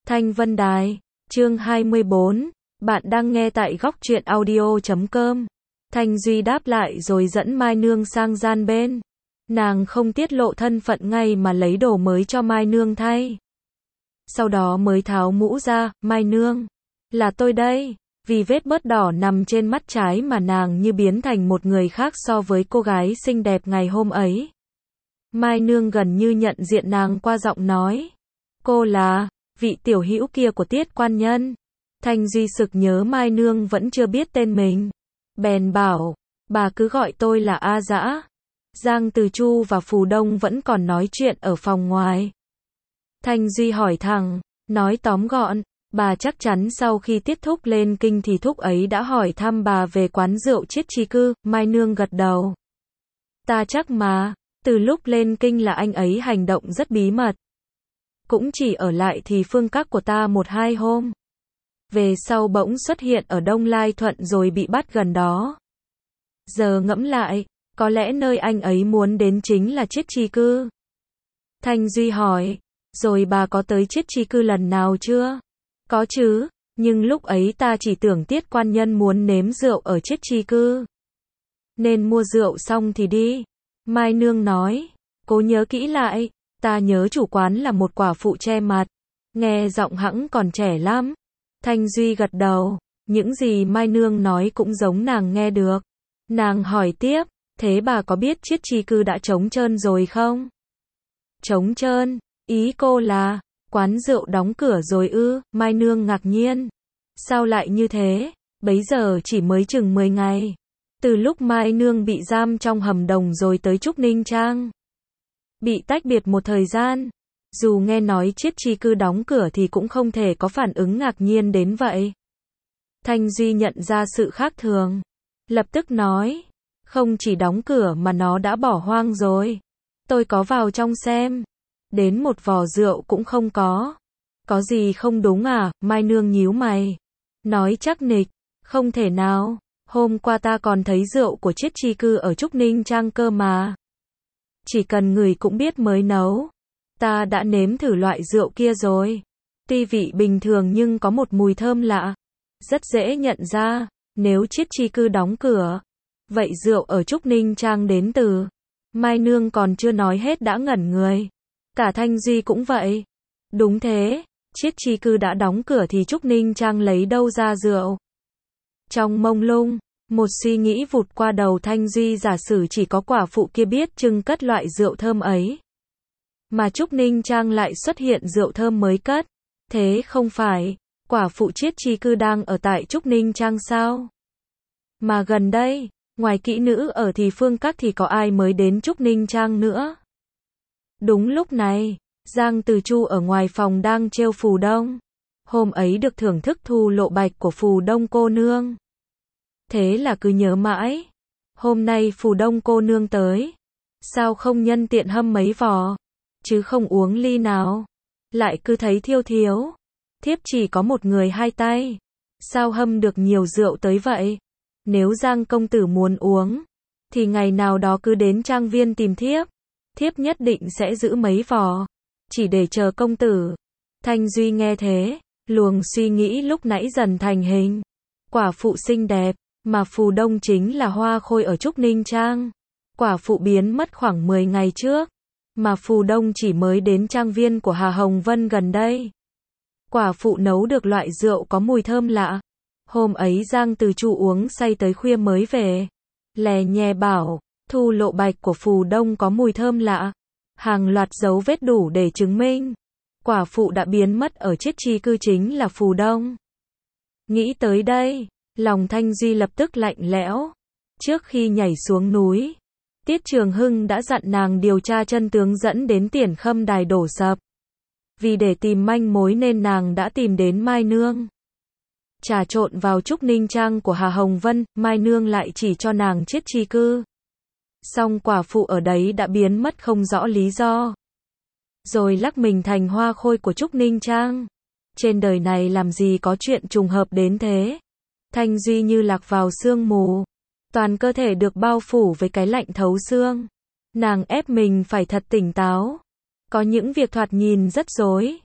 Thanh Vân Đài, chương 24, bạn đang nghe tại góc truyện audio.com. Thanh Duy đáp lại rồi dẫn Mai Nương sang gian bên. Nàng không tiết lộ thân phận ngay mà lấy đồ mới cho Mai Nương thay. Sau đó mới tháo mũ ra, Mai Nương, là tôi đây. Vì vết bớt đỏ nằm trên mắt trái mà nàng như biến thành một người khác so với cô gái xinh đẹp ngày hôm ấy. Mai Nương gần như nhận diện nàng qua giọng nói. Cô là vị tiểu hữu kia của Tiết quan nhân. Thanh Duy sực nhớ Mai Nương vẫn chưa biết tên mình. Bèn bảo, bà cứ gọi tôi là A Dã. Giang Từ Chu và Phù Đông vẫn còn nói chuyện ở phòng ngoài. Thanh Duy hỏi thẳng, nói tóm gọn, bà chắc chắn sau khi Tiết thúc lên kinh thì thúc ấy đã hỏi thăm bà về quán rượu Chiết Chi Cư. Mai Nương gật đầu. Ta chắc mà, từ lúc lên kinh là anh ấy hành động rất bí mật. Cũng chỉ ở lại thì phương các của ta 1-2 hôm. Về sau bỗng xuất hiện ở Đông Lai Thuận rồi bị bắt gần đó. Giờ ngẫm lại, có lẽ nơi anh ấy muốn đến chính là Chiết Chi Cư. Thanh Duy hỏi, rồi bà có tới Chiết Chi Cư lần nào chưa? Có chứ, nhưng lúc ấy ta chỉ tưởng Tiết quan nhân muốn nếm rượu ở Chiết Chi Cư. Nên mua rượu xong thì đi. Mai Nương nói, cố nhớ kỹ lại, ta nhớ chủ quán là một quả phụ che mặt. Nghe giọng hẵng còn trẻ lắm. Thanh Duy gật đầu, những gì Mai Nương nói cũng giống nàng nghe được. Nàng hỏi tiếp, thế bà có biết Chiết Chi Cư đã trống trơn rồi không? Trống trơn, ý cô là, quán rượu đóng cửa rồi ư? Mai Nương ngạc nhiên. Sao lại như thế? Bấy giờ chỉ mới chừng 10 ngày. Từ lúc Mai Nương bị giam trong hầm đồng rồi tới Trúc Ninh Trang. Bị tách biệt một thời gian. Dù nghe nói Chiết Chi Cư đóng cửa thì cũng không thể có phản ứng ngạc nhiên đến vậy. Thanh Duy nhận ra sự khác thường. Lập tức nói, không chỉ đóng cửa mà nó đã bỏ hoang rồi. Tôi có vào trong xem. Đến một vò rượu cũng không có. Có gì không đúng à? Mai Nương nhíu mày. Nói chắc nịch, không thể nào. Hôm qua ta còn thấy rượu của Chiết Chi Cư ở Trúc Ninh Trang cơ mà. Chỉ cần người cũng biết mới nấu. Ta đã nếm thử loại rượu kia rồi. Tuy vị bình thường nhưng có một mùi thơm lạ. Rất dễ nhận ra, nếu Chiết Chi Cư đóng cửa. Vậy rượu ở Trúc Ninh Trang đến từ. Mai Nương còn chưa nói hết đã ngẩn người. Cả Thanh Duy cũng vậy. Đúng thế, Chiết Chi Cư đã đóng cửa thì Trúc Ninh Trang lấy đâu ra rượu. Trong mông lung, một suy nghĩ vụt qua đầu Thanh Duy, giả sử chỉ có quả phụ kia biết trưng cất loại rượu thơm ấy. Mà Trúc Ninh Trang lại xuất hiện rượu thơm mới cất. Thế không phải, quả phụ Chiết Chi Cư đang ở tại Trúc Ninh Trang sao? Mà gần đây, ngoài kỹ nữ ở thì phương các thì có ai mới đến Trúc Ninh Trang nữa? Đúng lúc này, Giang Từ Chu ở ngoài phòng đang trêu Phù Đông. Hôm ấy được thưởng thức thu lộ bạch của Phù Đông cô nương. Thế là cứ nhớ mãi. Hôm nay Phù Đông cô nương tới. Sao không nhân tiện hâm mấy vò? Chứ không uống ly nào. Lại cứ thấy thiêu thiếu. Thiếp chỉ có một người hai tay. Sao hâm được nhiều rượu tới vậy? Nếu Giang công tử muốn uống, thì ngày nào đó cứ đến trang viên tìm thiếp. Thiếp nhất định sẽ giữ mấy vò. Chỉ để chờ công tử. Thanh Duy nghe thế, luồng suy nghĩ lúc nãy dần thành hình. Quả phụ xinh đẹp, mà Phù Đông chính là hoa khôi ở Trúc Ninh Trang. Quả phụ biến mất khoảng 10 ngày trước. Mà Phù Đông chỉ mới đến trang viên của Hà Hồng Vân gần đây. Quả phụ nấu được loại rượu có mùi thơm lạ. Hôm ấy Giang Từ Chu uống say tới khuya mới về. Lè nhè bảo, thu lộ bạch của Phù Đông có mùi thơm lạ. Hàng loạt dấu vết đủ để chứng minh. Quả phụ đã biến mất ở Chiết Chi Cư chính là Phù Đông. Nghĩ tới đây, lòng Thanh Duy lập tức lạnh lẽo. Trước khi nhảy xuống núi, Tiết Trường Hưng đã dặn nàng điều tra chân tướng dẫn đến Tiền Khâm Đài đổ sập. Vì để tìm manh mối nên nàng đã tìm đến Mai Nương. Trà trộn vào Trúc Ninh Trang của Hà Hồng Vân, Mai Nương lại chỉ cho nàng Chiết Chi Cư. Song quả phụ ở đấy đã biến mất không rõ lý do. Rồi lắc mình thành hoa khôi của Trúc Ninh Trang. Trên đời này làm gì có chuyện trùng hợp đến thế. Thanh Duy như lạc vào sương mù. Toàn cơ thể được bao phủ với cái lạnh thấu xương. Nàng ép mình phải thật tỉnh táo. Có những việc thoạt nhìn rất rối.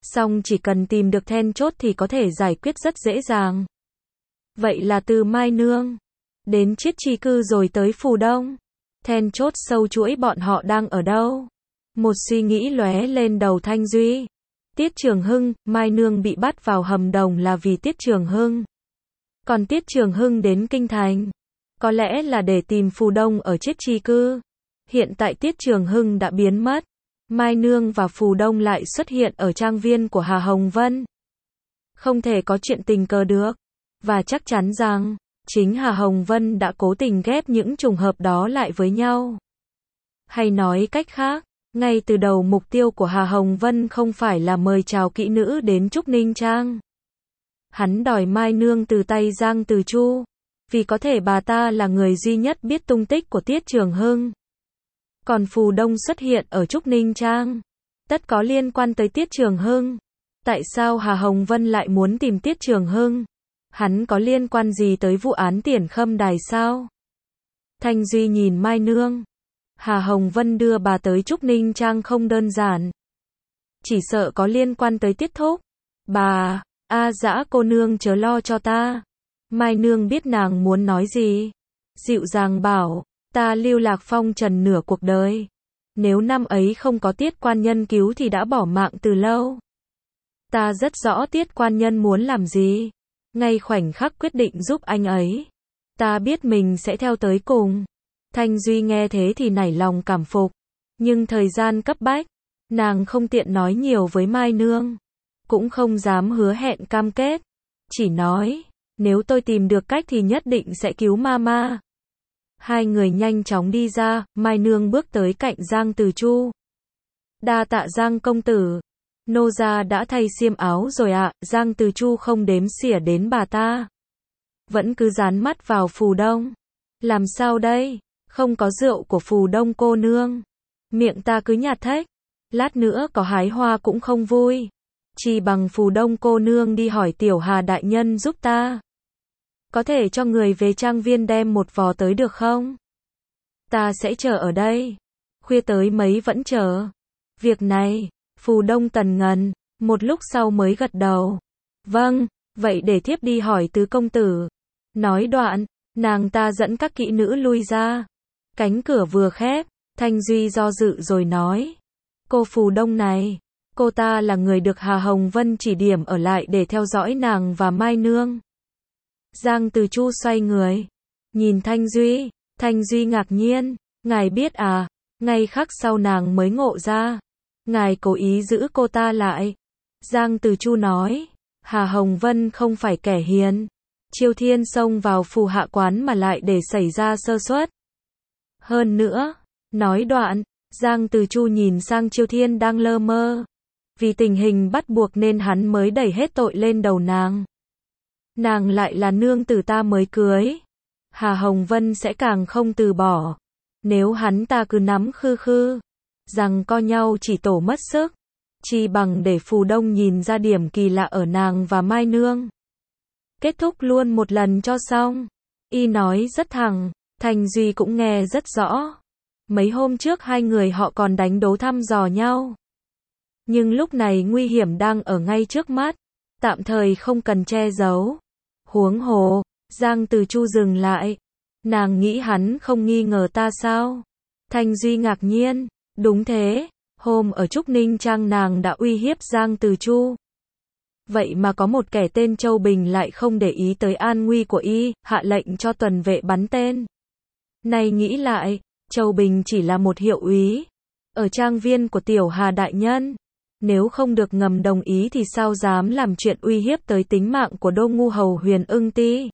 Song chỉ cần tìm được then chốt thì có thể giải quyết rất dễ dàng. Vậy là từ Mai Nương đến Chiết Chi Cư rồi tới Phù Đông. Then chốt sâu chuỗi bọn họ đang ở đâu? Một suy nghĩ lóe lên đầu Thanh Duy. Tiết Trường Hưng, Mai Nương bị bắt vào hầm đồng là vì Tiết Trường Hưng. Còn Tiết Trường Hưng đến Kinh Thành, có lẽ là để tìm Phù Đông ở Chiết Chi Cư. Hiện tại Tiết Trường Hưng đã biến mất. Mai Nương và Phù Đông lại xuất hiện ở trang viên của Hà Hồng Vân. Không thể có chuyện tình cờ được. Và chắc chắn rằng, chính Hà Hồng Vân đã cố tình ghép những trùng hợp đó lại với nhau. Hay nói cách khác, ngay từ đầu mục tiêu của Hà Hồng Vân không phải là mời chào kỹ nữ đến Trúc Ninh Trang. Hắn đòi Mai Nương từ tay Giang Từ Chu, vì có thể bà ta là người duy nhất biết tung tích của Tiết Trường Hưng. Còn Phù Đông xuất hiện ở Trúc Ninh Trang, tất có liên quan tới Tiết Trường Hưng. Tại sao Hà Hồng Vân lại muốn tìm Tiết Trường Hưng? Hắn có liên quan gì tới vụ án Tiền Khâm Đài sao? Thanh Duy nhìn Mai Nương. Hà Hồng Vân đưa bà tới Trúc Ninh Trang không đơn giản. Chỉ sợ có liên quan tới Tiết Thúc. Bà, Dã cô nương chớ lo cho ta. Mai Nương biết nàng muốn nói gì. Dịu dàng bảo, ta lưu lạc phong trần nửa cuộc đời. Nếu năm ấy không có Tiết quan nhân cứu thì đã bỏ mạng từ lâu. Ta rất rõ Tiết quan nhân muốn làm gì. Ngay khoảnh khắc quyết định giúp anh ấy, ta biết mình sẽ theo tới cùng. Thanh Duy nghe thế thì nảy lòng cảm phục. Nhưng thời gian cấp bách, nàng không tiện nói nhiều với Mai Nương. Cũng không dám hứa hẹn cam kết. Chỉ nói, nếu tôi tìm được cách thì nhất định sẽ cứu Mama. Hai người nhanh chóng đi ra, Mai Nương bước tới cạnh Giang Từ Chu. Đa tạ Giang công tử. Nô gia đã thay xiêm áo rồi ạ. Giang Từ Chu không đếm xỉa đến bà ta. Vẫn cứ dán mắt vào Phù Đông. Làm sao đây? Không có rượu của Phù Đông cô nương. Miệng ta cứ nhạt thếch. Lát nữa có hái hoa cũng không vui. Chỉ bằng Phù Đông cô nương đi hỏi Tiểu Hà đại nhân giúp ta. Có thể cho người về trang viên đem một vò tới được không? Ta sẽ chờ ở đây. Khuya tới mấy vẫn chờ. Việc này, Phù Đông tần ngần, một lúc sau mới gật đầu. Vâng, vậy để thiếp đi hỏi tứ công tử. Nói đoạn, nàng ta dẫn các kỹ nữ lui ra. Cánh cửa vừa khép, Thanh Duy do dự rồi nói. Cô Phù Đông này, cô ta là người được Hà Hồng Vân chỉ điểm ở lại để theo dõi nàng và Mai Nương. Giang Từ Chu xoay người, nhìn Thanh Duy ngạc nhiên, ngài biết à? Ngay khắc sau nàng mới ngộ ra. Ngài cố ý giữ cô ta lại. Giang Từ Chu nói, Hà Hồng Vân không phải kẻ hiền. Chiêu Thiên xông vào Phù Hạ quán mà lại để xảy ra sơ suất. Hơn nữa, nói đoạn, Giang Từ Chu nhìn sang Chiêu Thiên đang lơ mơ. Vì tình hình bắt buộc nên hắn mới đẩy hết tội lên đầu nàng. Nàng lại là nương tử ta mới cưới. Hà Hồng Vân sẽ càng không từ bỏ. Nếu hắn ta cứ nắm khư rằng co nhau chỉ tổ mất sức. Chỉ bằng để Phù Đông nhìn ra điểm kỳ lạ ở nàng và Mai Nương. Kết thúc luôn một lần cho xong. Y nói rất thẳng, Thành Duy cũng nghe rất rõ. Mấy hôm trước hai người họ còn đánh đố thăm dò nhau. Nhưng lúc này nguy hiểm đang ở ngay trước mắt. Tạm thời không cần che giấu. Huống hồ, Giang Từ Chu dừng lại. Nàng nghĩ hắn không nghi ngờ ta sao? Thanh Duy ngạc nhiên. Đúng thế, hôm ở Trúc Ninh Trang nàng đã uy hiếp Giang Từ Chu. Vậy mà có một kẻ tên Châu Bình lại không để ý tới an nguy của y, hạ lệnh cho tuần vệ bắn tên. Này nghĩ lại, Châu Bình chỉ là một hiệu úy ở trang viên của Tiểu Hà đại nhân. Nếu không được ngầm đồng ý thì sao dám làm chuyện uy hiếp tới tính mạng của Đô Ngu Hầu Huyền Ưng Ti.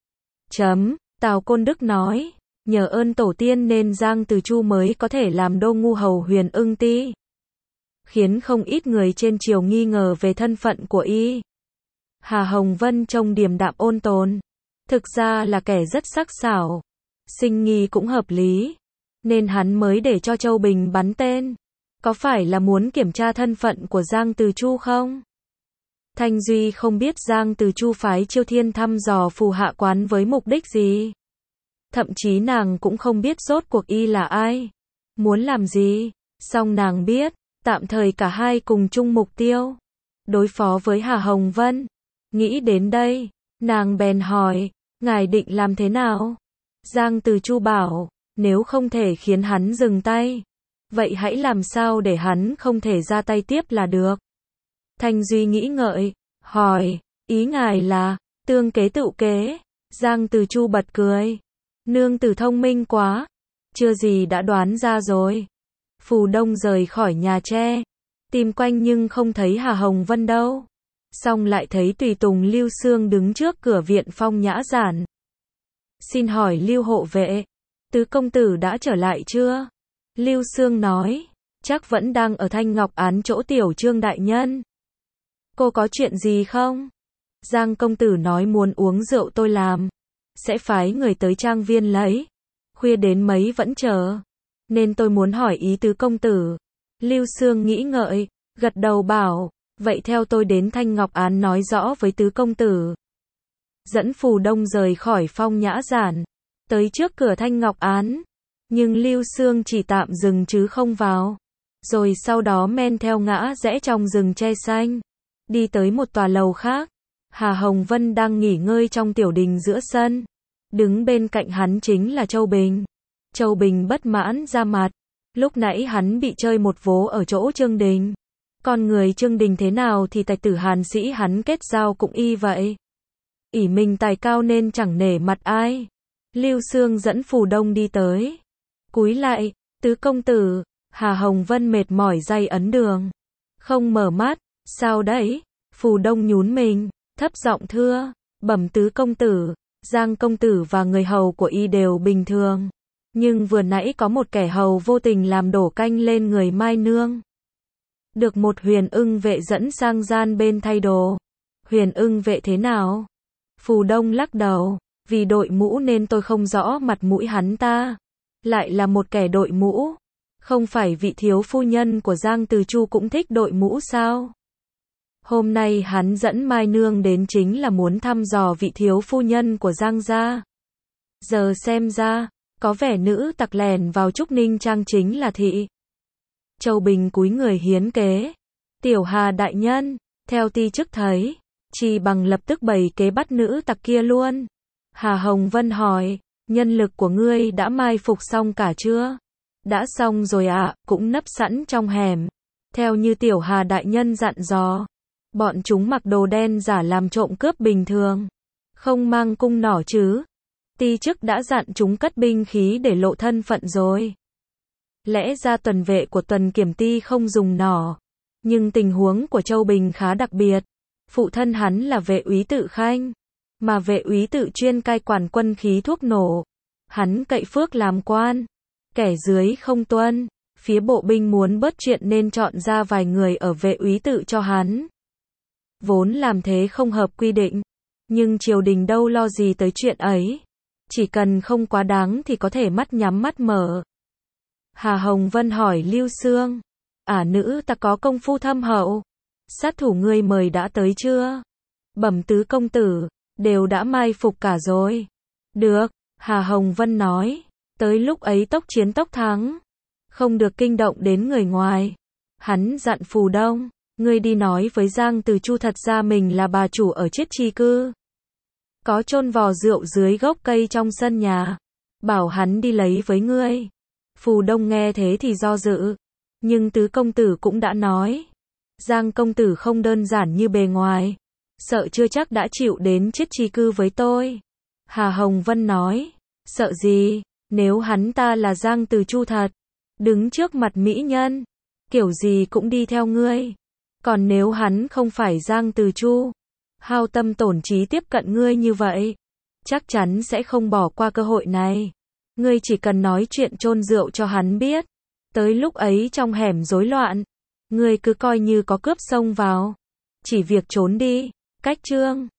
Tào Côn Đức nói, nhờ ơn tổ tiên nên Giang Từ Chu mới có thể làm Đô Ngu Hầu Huyền Ưng Ti. Khiến không ít người trên triều nghi ngờ về thân phận của y. Hà Hồng Vân trông điềm đạm ôn tồn. Thực ra là kẻ rất sắc sảo. Sinh nghi cũng hợp lý. Nên hắn mới để cho Châu Bình bắn tên. Có phải là muốn kiểm tra thân phận của Giang Từ Chu không? Thanh Duy không biết Giang Từ Chu phái Chiêu Thiên thăm dò Phù Hạ quán với mục đích gì. Thậm chí nàng cũng không biết rốt cuộc y là ai. Muốn làm gì. Song nàng biết, tạm thời cả hai cùng chung mục tiêu. đối phó với Hà Hồng Vân. Nghĩ đến đây, nàng bèn hỏi, ngài định làm thế nào? Giang Từ Chu bảo, nếu không thể khiến hắn dừng tay, vậy hãy làm sao để hắn không thể ra tay tiếp là được. Thanh Duy nghĩ ngợi, hỏi, ý ngài là, tương kế tựu kế. Giang Từ Chu bật cười, nương tử thông minh quá, chưa gì đã đoán ra rồi. Phù Đông rời khỏi nhà tre, tìm quanh nhưng không thấy Hà Hồng Vân đâu. Xong lại thấy tùy tùng Lưu Xương đứng trước cửa viện Phong Nhã Giản. Xin hỏi Lưu hộ vệ, tứ công tử đã trở lại chưa? Lưu Xương nói, chắc vẫn đang ở Thanh Ngọc Án chỗ tiểu Trương đại nhân. Cô có chuyện gì không? Giang công tử nói muốn uống rượu tôi làm, sẽ phái người tới trang viên lấy. Khuya đến mấy vẫn chờ, nên tôi muốn hỏi ý tứ công tử. Lưu Xương nghĩ ngợi, gật đầu bảo, vậy theo tôi đến Thanh Ngọc Án nói rõ với tứ công tử. Dẫn Phù Đông rời khỏi Phong Nhã Giản, tới trước cửa Thanh Ngọc Án, nhưng Lưu Xương chỉ tạm dừng chứ không vào. Rồi sau đó men theo ngã rẽ trong rừng tre xanh, đi tới một tòa lầu khác. Hà Hồng Vân đang nghỉ ngơi trong tiểu đình giữa sân, đứng bên cạnh hắn chính là Châu Bình. Châu Bình bất mãn ra mặt, lúc nãy hắn bị chơi một vố ở chỗ Trương Đình. Con người Trương Đình thế nào thì tài tử Hàn Sĩ hắn kết giao cũng y vậy. Ỷ mình tài cao nên chẳng nể mặt ai. Lưu Xương dẫn Phù Đông đi tới, cúi lại, tứ công tử. Hà Hồng Vân mệt mỏi day ấn đường, không mở mắt. Sao đấy? Phù Đông nhún mình, thấp giọng thưa, bẩm tứ công tử, Giang công tử và người hầu của y đều bình thường, nhưng vừa nãy có một kẻ hầu vô tình làm đổ canh lên người Mai Nương. Được một Huyền Ưng vệ dẫn sang gian bên thay đồ. Huyền Ưng vệ thế nào? Phù Đông lắc đầu, vì đội mũ nên tôi không rõ mặt mũi hắn ta. Lại là một kẻ đội mũ. Không phải vị thiếu phu nhân của Giang Từ Chu cũng thích đội mũ sao? Hôm nay hắn dẫn Mai Nương đến chính là muốn thăm dò vị thiếu phu nhân của Giang gia. Giờ xem ra, có vẻ nữ tặc lèn vào Trúc Ninh Trang chính là thị. Châu Bình cúi người hiến kế. Tiểu Hà đại nhân, theo ti chức thấy, chỉ bằng lập tức bày kế bắt nữ tặc kia luôn. Hà Hồng Vân hỏi, nhân lực của ngươi đã mai phục xong cả chưa? Đã xong rồi ạ, cũng nấp sẵn trong hẻm. Theo như Tiểu Hà đại nhân dặn dò, bọn chúng mặc đồ đen giả làm trộm cướp bình thường, không mang cung nỏ chứ. Ti chức đã dặn chúng cất binh khí để lộ thân phận rồi. Lẽ ra tuần vệ của tuần kiểm ty không dùng nỏ, nhưng tình huống của Châu Bình khá đặc biệt. Phụ thân hắn là vệ úy Tự Khanh, mà vệ úy Tự chuyên cai quản quân khí thuốc nổ. Hắn cậy phước làm quan, kẻ dưới không tuân. Phía bộ binh muốn bớt chuyện nên chọn ra vài người ở vệ úy Tự cho hắn. Vốn làm thế không hợp quy định, nhưng triều đình đâu lo gì tới chuyện ấy. Chỉ cần không quá đáng thì có thể mắt nhắm mắt mở. Hà Hồng Vân hỏi Lưu Xương, nữ ta có công phu thâm hậu, sát thủ ngươi mời đã tới chưa? Bẩm tứ công tử, đều đã mai phục cả rồi. Được, Hà Hồng Vân nói, tới lúc ấy tốc chiến tốc thắng, không được kinh động đến người ngoài. Hắn dặn Phù Đông, ngươi đi nói với Giang Từ Chu thật ra mình là bà chủ ở Chiết Chi Cư, có chôn vò rượu dưới gốc cây trong sân nhà, bảo hắn đi lấy với ngươi. Phù Đông nghe thế thì do dự, nhưng tứ công tử cũng đã nói, Giang công tử không đơn giản như bề ngoài, sợ chưa chắc đã chịu đến Chiết Chi Cư với tôi. Hà Hồng Vân nói, sợ gì, nếu hắn ta là Giang Từ Chu thật, đứng trước mặt mỹ nhân, kiểu gì cũng đi theo ngươi. Còn nếu hắn không phải Giang Từ Chu, hao tâm tổn trí tiếp cận ngươi như vậy, chắc chắn sẽ không bỏ qua cơ hội này. Ngươi chỉ cần nói chuyện chôn rượu cho hắn biết, tới lúc ấy trong hẻm rối loạn, ngươi cứ coi như có cướp xông vào, chỉ việc trốn đi, cách chương.